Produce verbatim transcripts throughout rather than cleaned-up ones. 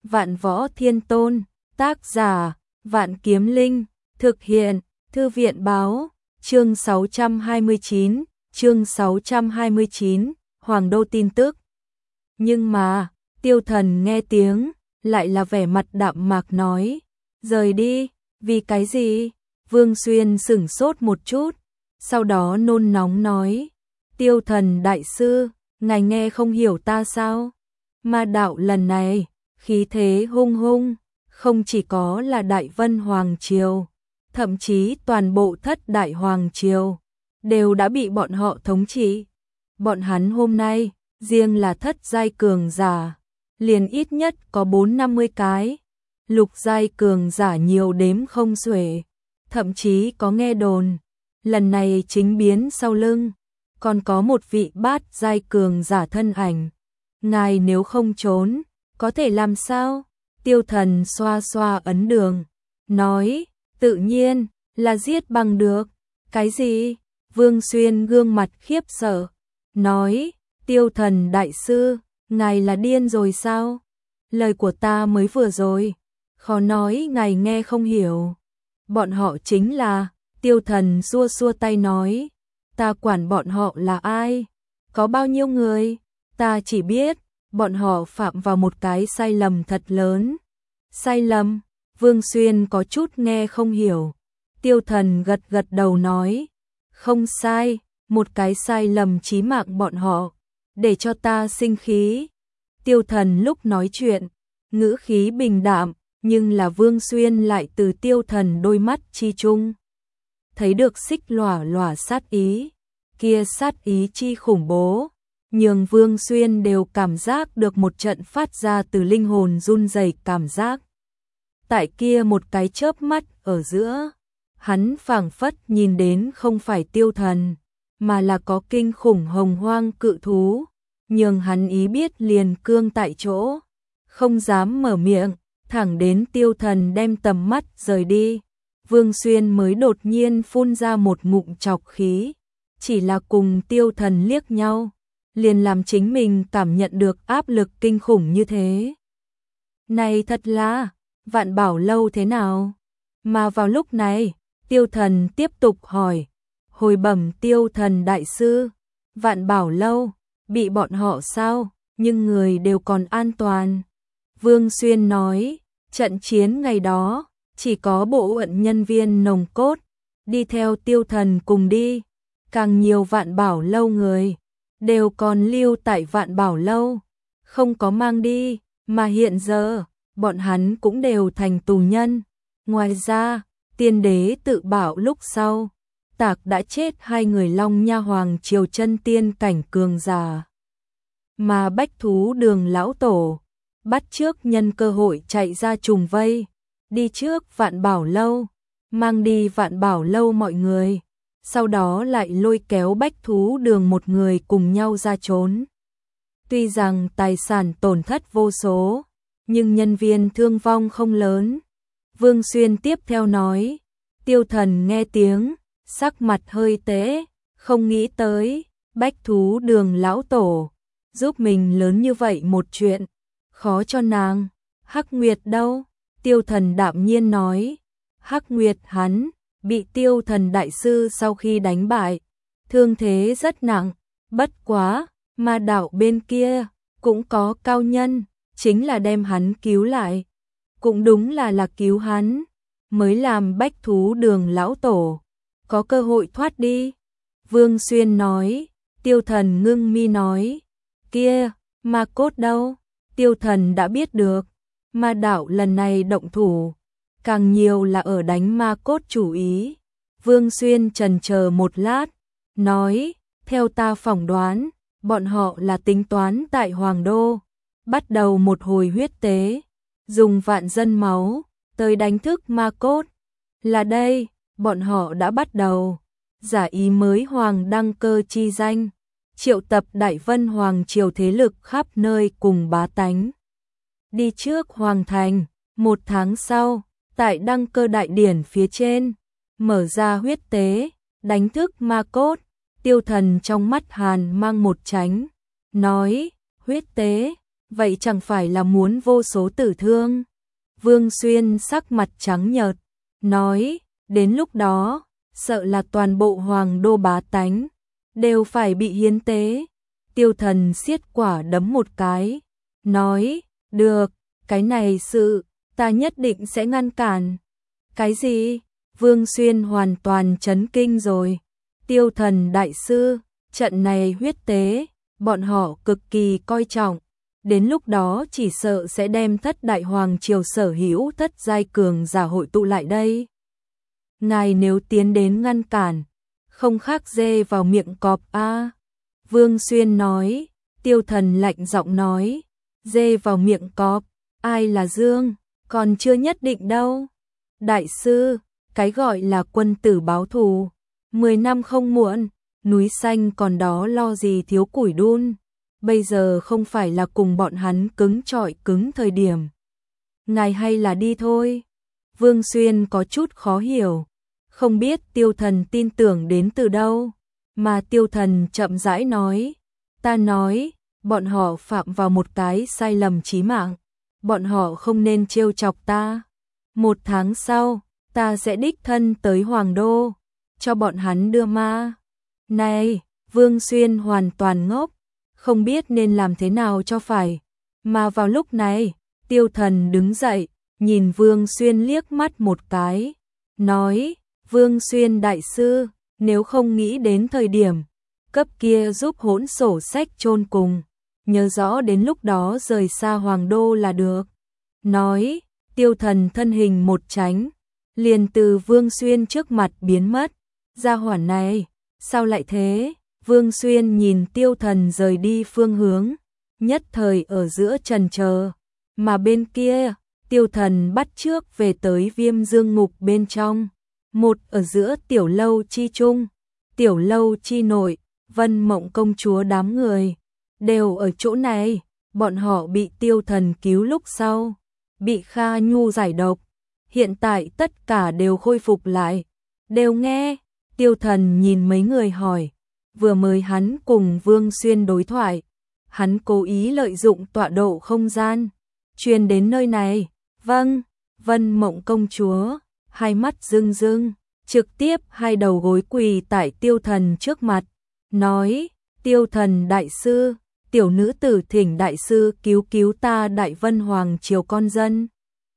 Vạn Võ Thiên Tôn, tác giả, Vạn Kiếm Linh, thực hiện, Thư viện báo, chương sáu trăm hai mươi chín, chương sáu trăm hai mươi chín, Hoàng Đô tin tức. Nhưng mà, Tiêu Thần nghe tiếng, lại là vẻ mặt đạm mạc nói, rời đi, vì cái gì? Vương Xuyên sửng sốt một chút, sau đó nôn nóng nói, Tiêu Thần đại sư, ngài nghe không hiểu ta sao? Ma đạo lần này, khí thế hung hung, không chỉ có là Đại Vân Hoàng Triều, thậm chí toàn bộ thất Đại Hoàng Triều, đều đã bị bọn họ thống trị. Bọn hắn hôm nay, riêng là thất giai cường giả, liền ít nhất có bốn năm mươi cái, lục giai cường giả nhiều đếm không xuể, thậm chí có nghe đồn, lần này chính biến sau lưng, còn có một vị bát giai cường giả thân ảnh. Ngài nếu không trốn, có thể làm sao? Tiêu Thần xoa xoa ấn đường, nói, tự nhiên, là giết bằng được. Cái gì? Vương Xuyên gương mặt khiếp sợ, nói, Tiêu Thần đại sư, ngài là điên rồi sao? Lời của ta mới vừa rồi, khó nói ngài nghe không hiểu. Bọn họ chính là, Tiêu Thần xua xua tay nói, ta quản bọn họ là ai? Có bao nhiêu người? Ta chỉ biết, bọn họ phạm vào một cái sai lầm thật lớn. Sai lầm? Vương Xuyên có chút nghe không hiểu. Tiêu Thần gật gật đầu nói, không sai, một cái sai lầm chí mạng bọn họ, để cho ta sinh khí. Tiêu Thần lúc nói chuyện, ngữ khí bình đạm, nhưng là Vương Xuyên lại từ Tiêu Thần đôi mắt chi chung thấy được xích lòa lòa sát ý, kia sát ý chi khủng bố, nhường Vương Xuyên đều cảm giác được một trận phát ra từ linh hồn run rẩy cảm giác. Tại kia một cái chớp mắt ở giữa, hắn phảng phất nhìn đến không phải Tiêu Thần, mà là có kinh khủng hồng hoang cự thú, nhường hắn ý biết liền cương tại chỗ, không dám mở miệng, thẳng đến Tiêu Thần đem tầm mắt rời đi. Vương Xuyên mới đột nhiên phun ra một ngụm trọc khí, chỉ là cùng Tiêu Thần liếc nhau, liền làm chính mình cảm nhận được áp lực kinh khủng như thế. Này thật là, Vạn Bảo Lâu thế nào? Mà vào lúc này, Tiêu Thần tiếp tục hỏi, hồi bẩm Tiêu Thần đại sư, Vạn Bảo Lâu, bị bọn họ sao, nhưng người đều còn an toàn. Vương Xuyên nói, trận chiến ngày đó, chỉ có bộ phận nhân viên nòng cốt, đi theo Tiêu Thần cùng đi, càng nhiều Vạn Bảo Lâu người, đều còn lưu tại Vạn Bảo Lâu, không có mang đi, mà hiện giờ, bọn hắn cũng đều thành tù nhân. Ngoài ra, tiên đế tự bảo lúc sau, Tạc đã chết hai người Long Nha Hoàng Triều chân tiên cảnh cường giả. Mà Bách Thú Đường lão tổ, bắt trước nhân cơ hội chạy ra trùng vây, đi trước Vạn Bảo Lâu, mang đi Vạn Bảo Lâu mọi người, sau đó lại lôi kéo Bách Thú Đường một người cùng nhau ra trốn. Tuy rằng tài sản tổn thất vô số, nhưng nhân viên thương vong không lớn. Vương Xuyên tiếp theo nói, Tiêu Thần nghe tiếng, sắc mặt hơi tễ, không nghĩ tới, Bách Thú Đường lão tổ, giúp mình lớn như vậy một chuyện, khó cho nàng. Hắc Nguyệt đâu? Tiêu Thần đạm nhiên nói, Hắc Nguyệt hắn, bị Tiêu Thần đại sư sau khi đánh bại, thương thế rất nặng, bất quá, ma đạo bên kia, cũng có cao nhân, chính là đem hắn cứu lại. Cũng đúng là là cứu hắn, mới làm Bách Thú Đường lão tổ, có cơ hội thoát đi. Vương Xuyên nói, Tiêu Thần ngưng mi nói, kia, ma cốt đâu? Tiêu Thần đã biết được, ma đạo lần này động thủ, càng nhiều là ở đánh ma cốt chủ ý. Vương Xuyên chần chờ một lát, nói, theo ta phỏng đoán, bọn họ là tính toán tại Hoàng Đô, bắt đầu một hồi huyết tế, dùng vạn dân máu, tới đánh thức ma cốt. Là đây, bọn họ đã bắt đầu, giả ý mới hoàng đăng cơ chi danh, triệu tập Đại Vân Hoàng Triều thế lực khắp nơi cùng bá tánh. Đi trước Hoàng Thành, một tháng sau, tại đăng cơ đại điển phía trên, mở ra huyết tế, đánh thức ma cốt. Tiêu Thần trong mắt hàn mang một tránh, nói, huyết tế, vậy chẳng phải là muốn vô số tử thương. Vương Xuyên sắc mặt trắng nhợt, nói, đến lúc đó, sợ là toàn bộ hoàng đô bá tánh, đều phải bị hiến tế. Tiêu Thần siết quả đấm một cái, nói, được, cái này sự, ta nhất định sẽ ngăn cản. Cái gì? Vương Xuyên hoàn toàn chấn kinh rồi. Tiêu Thần đại sư, trận này huyết tế, bọn họ cực kỳ coi trọng. Đến lúc đó chỉ sợ sẽ đem thất đại hoàng triều sở hữu thất giai cường giả hội tụ lại đây. Ngài nếu tiến đến ngăn cản, không khác dê vào miệng cọp a. Vương Xuyên nói, Tiêu Thần lạnh giọng nói, dê vào miệng cọp, ai là Dương, còn chưa nhất định đâu. Đại sư, cái gọi là quân tử báo thù, mười năm không muộn, núi xanh còn đó lo gì thiếu củi đun. Bây giờ không phải là cùng bọn hắn cứng trọi cứng thời điểm. Ngài hay là đi thôi. Vương Xuyên có chút khó hiểu, không biết Tiêu Thần tin tưởng đến từ đâu, mà Tiêu Thần chậm rãi nói, ta nói, bọn họ phạm vào một cái sai lầm chí mạng, bọn họ không nên trêu chọc ta. Một tháng sau, ta sẽ đích thân tới Hoàng Đô, cho bọn hắn đưa ma. Này, Vương Xuyên hoàn toàn ngốc, không biết nên làm thế nào cho phải. Mà vào lúc này, Tiêu Thần đứng dậy, nhìn Vương Xuyên liếc mắt một cái, nói, Vương Xuyên đại sư, nếu không nghĩ đến thời điểm cấp kia giúp hỗn sổ sách chôn cùng, nhớ rõ đến lúc đó rời xa Hoàng Đô là được. Nói, Tiêu Thần thân hình một tránh, liền từ Vương Xuyên trước mặt biến mất. Gia hỏa này, sao lại thế? Vương Xuyên nhìn Tiêu Thần rời đi phương hướng, nhất thời ở giữa chần chờ, mà bên kia, Tiêu Thần bắt trước về tới Viêm Dương ngục bên trong, một ở giữa tiểu lâu chi trung, tiểu lâu chi nội, Vân Mộng công chúa đám người đều ở chỗ này, bọn họ bị Tiêu Thần cứu lúc sau, bị Kha Nhu giải độc, hiện tại tất cả đều khôi phục lại. Đều nghe, Tiêu Thần nhìn mấy người hỏi, vừa mới hắn cùng Vương Xuyên đối thoại, hắn cố ý lợi dụng tọa độ không gian, truyền đến nơi này. Vâng, Vân Mộng công chúa, hai mắt rưng rưng, trực tiếp hai đầu gối quỳ tại Tiêu Thần trước mặt, nói, Tiêu Thần đại sư, tiểu nữ tử thỉnh đại sư cứu cứu ta Đại Vân Hoàng triều con dân.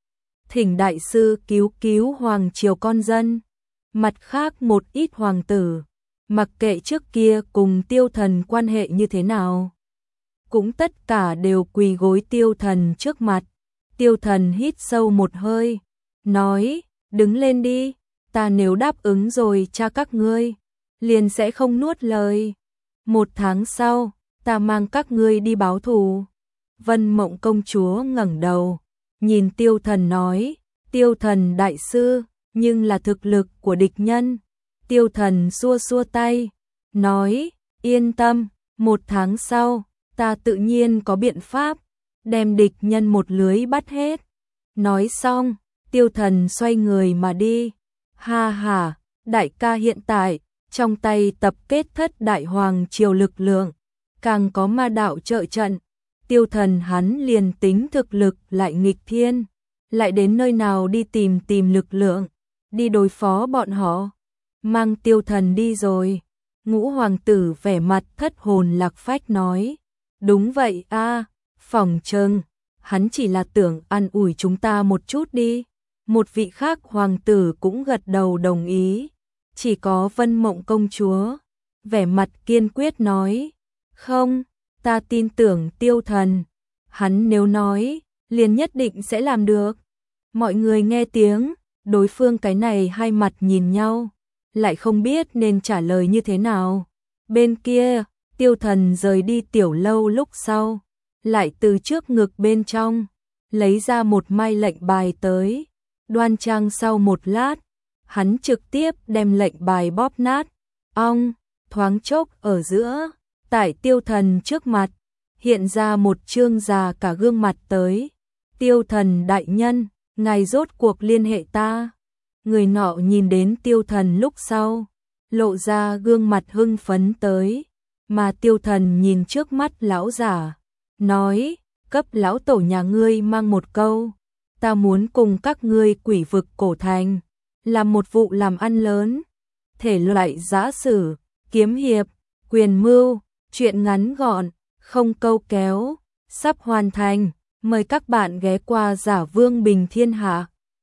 Thỉnh đại sư cứu cứu Hoàng triều con dân. Mặt khác một ít hoàng tử, mặc kệ trước kia cùng Tiêu Thần quan hệ như thế nào, cũng tất cả đều quỳ gối Tiêu Thần trước mặt. Tiêu Thần hít sâu một hơi, nói, đứng lên đi, ta nếu đáp ứng rồi cha các ngươi, liền sẽ không nuốt lời. Một tháng sau, ta mang các ngươi đi báo thù. Vân Mộng công chúa ngẩng đầu, nhìn Tiêu Thần nói, Tiêu Thần đại sư, nhưng là thực lực của địch nhân. Tiêu Thần xua xua tay, nói, yên tâm, một tháng sau, ta tự nhiên có biện pháp, đem địch nhân một lưới bắt hết. Nói xong, Tiêu Thần xoay người mà đi. Ha ha, đại ca hiện tại, trong tay tập kết thất đại hoàng triều lực lượng, càng có ma đạo trợ trận. Tiêu Thần hắn liền tính thực lực lại nghịch thiên, lại đến nơi nào đi tìm tìm lực lượng, đi đối phó bọn họ. Mang Tiêu Thần đi rồi. Ngũ hoàng tử vẻ mặt thất hồn lạc phách nói, đúng vậy a, phỏng chừng hắn chỉ là tưởng an ủi chúng ta một chút đi. Một vị khác hoàng tử cũng gật đầu đồng ý, chỉ có Vân Mộng công chúa vẻ mặt kiên quyết nói, không, ta tin tưởng Tiêu Thần, hắn nếu nói, liền nhất định sẽ làm được. Mọi người nghe tiếng, đối phương cái này hai mặt nhìn nhau, lại không biết nên trả lời như thế nào. Bên kia, Tiêu Thần rời đi tiểu lâu lúc sau, lại từ trước ngực bên trong, lấy ra một mai lệnh bài tới, đoan trang sau một lát, hắn trực tiếp đem lệnh bài bóp nát, ong, thoáng chốc ở giữa, tại Tiêu Thần trước mặt, hiện ra một trương già cả gương mặt tới. Tiêu Thần đại nhân, ngài rốt cuộc liên hệ ta. Người nọ nhìn đến Tiêu Thần lúc sau, lộ ra gương mặt hưng phấn tới, mà Tiêu Thần nhìn trước mắt lão giả, nói, cấp lão tổ nhà ngươi mang một câu, ta muốn cùng các ngươi quỷ vực cổ thành, làm một vụ làm ăn lớn, thể loại giã sử, kiếm hiệp, quyền mưu, truyện ngắn gọn, không câu kéo, sắp hoàn thành, mời các bạn ghé qua Giả Vương Bình Thiên Hạ.